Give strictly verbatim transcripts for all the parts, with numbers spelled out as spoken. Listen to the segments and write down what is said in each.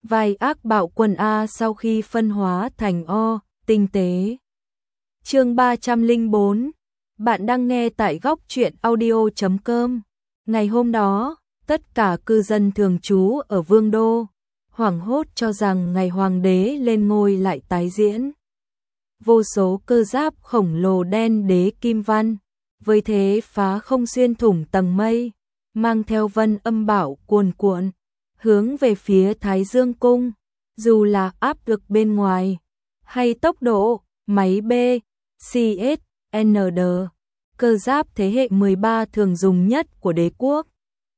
Vai ác bạo quân A sau khi phân hóa thành O, tinh tế. Chương ba trăm lẻ bốn. Bạn đang nghe tại góc truyện audio chấm com. Ngày hôm đó, tất cả cư dân thường trú ở Vương đô hoảng hốt cho rằng ngày hoàng đế lên ngôi lại tái diễn. Vô số cơ giáp khổng lồ đen đế kim văn, với thế phá không xuyên thủng tầng mây, mang theo vân âm bão cuồn cuộn, hướng về phía Thái Dương cung. Dù là áp lực bên ngoài hay tốc độ máy B, xê ét, en đê, cơ giáp thế hệ mười ba thường dùng nhất của đế quốc,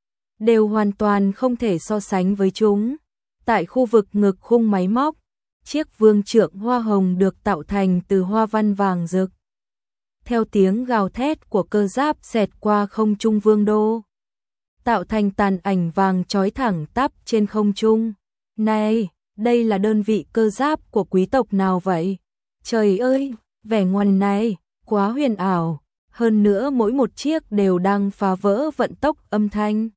đều hoàn toàn không thể so sánh với chúng. Tại khu vực ngực khung máy móc, chiếc vương trượng hoa hồng được tạo thành từ hoa văn vàng rực. Theo tiếng gào thét của cơ giáp xẹt qua không trung vương đô, tạo thành tàn ảnh vàng chói thẳng tắp trên không trung. Này, đây là đơn vị cơ giáp của quý tộc nào vậy? Trời ơi, vẻ ngoằn này, quá huyền ảo. Hơn nữa mỗi một chiếc đều đang phá vỡ vận tốc âm thanh.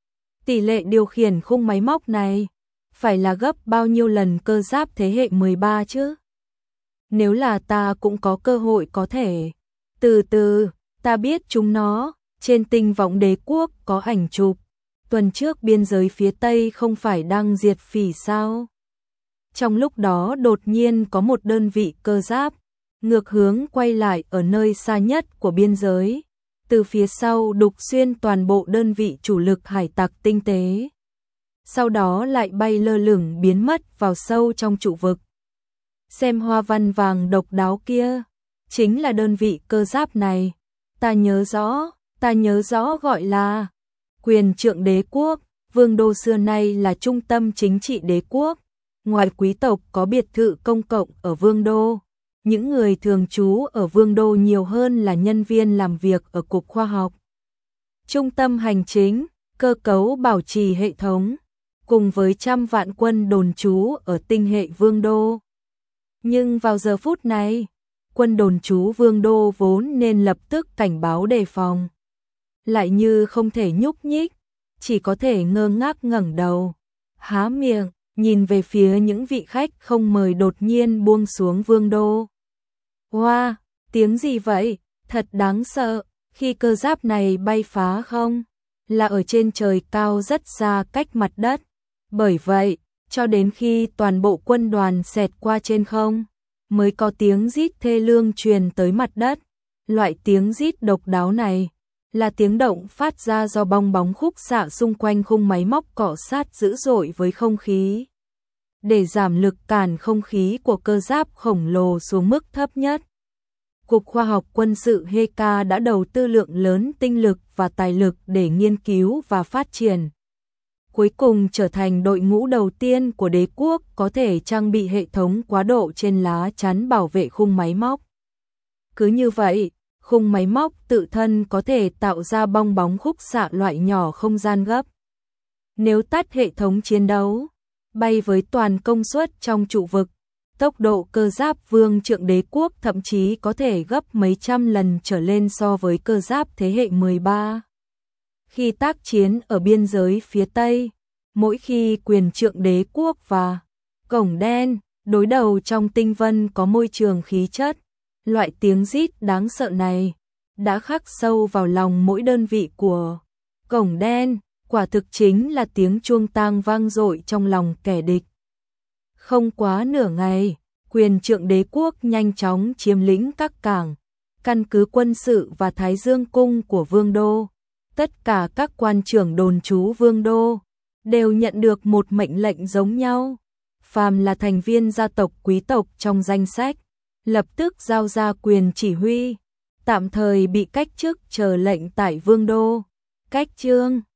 Tỷ lệ điều khiển khung máy móc này phải là gấp bao nhiêu lần cơ giáp thế hệ mười ba chứ? Nếu là ta cũng có cơ hội có thể. Từ từ, ta biết chúng nó, trên tinh võng đế quốc có ảnh chụp. Tuần trước biên giới phía Tây không phải đang diệt phỉ sao? Trong lúc đó đột nhiên có một đơn vị cơ giáp ngược hướng quay lại ở nơi xa nhất của biên giới, từ phía sau đục xuyên toàn bộ đơn vị chủ lực hải tặc tinh tế. Sau đó lại bay lơ lửng biến mất vào sâu trong trụ vực. Xem hoa văn vàng độc đáo kia, chính là đơn vị cơ giáp này. Ta nhớ rõ, ta nhớ rõ gọi là quyền trượng đế quốc. Vương đô xưa nay là trung tâm chính trị đế quốc. Ngoài quý tộc có biệt thự công cộng ở Vương đô, những người thường trú ở Vương đô nhiều hơn là nhân viên làm việc ở Cục Khoa học, Trung tâm Hành chính, cơ cấu bảo trì hệ thống, cùng với trăm vạn quân đồn trú ở tinh hệ Vương đô. Nhưng vào giờ phút này, quân đồn trú Vương đô vốn nên lập tức cảnh báo đề phòng, lại như không thể nhúc nhích, chỉ có thể ngơ ngác ngẩng đầu, há miệng, nhìn về phía những vị khách không mời đột nhiên buông xuống Vương đô. Wow, tiếng gì vậy? Thật đáng sợ. Khi cơ giáp này bay phá không? Là ở trên trời cao rất xa cách mặt đất. Bởi vậy, cho đến khi toàn bộ quân đoàn xẹt qua trên không, mới có tiếng rít thê lương truyền tới mặt đất. Loại tiếng rít độc đáo này là tiếng động phát ra do bong bóng khúc xạ xung quanh khung máy móc cọ sát dữ dội với không khí, để giảm lực cản không khí của cơ giáp khổng lồ xuống mức thấp nhất. Cục Khoa học Quân sự hê ca đã đầu tư lượng lớn tinh lực và tài lực để nghiên cứu và phát triển, cuối cùng trở thành đội ngũ đầu tiên của đế quốc có thể trang bị hệ thống quá độ trên lá chắn bảo vệ khung máy móc. Cứ như vậy, khung máy móc tự thân có thể tạo ra bong bóng khúc xạ loại nhỏ không gian gấp. Nếu tắt hệ thống chiến đấu, bay với toàn công suất trong trụ vực, tốc độ cơ giáp vương trượng đế quốc thậm chí có thể gấp mấy trăm lần trở lên so với cơ giáp thế hệ mười ba. Khi tác chiến ở biên giới phía Tây, mỗi khi quyền trượng đế quốc và cổng đen đối đầu trong tinh vân có môi trường khí chất, loại tiếng rít đáng sợ này đã khắc sâu vào lòng mỗi đơn vị của cổng đen, quả thực chính là tiếng chuông tang vang dội trong lòng kẻ địch. Không quá nửa ngày, quyền trượng đế quốc nhanh chóng chiếm lĩnh các cảng, căn cứ quân sự và Thái Dương cung của Vương đô. Tất cả các quan trưởng đồn trú Vương đô đều nhận được một mệnh lệnh giống nhau. Phàm là thành viên gia tộc quý tộc trong danh sách, lập tức giao ra quyền chỉ huy, tạm thời bị cách chức chờ lệnh tại Vương đô. Cách chương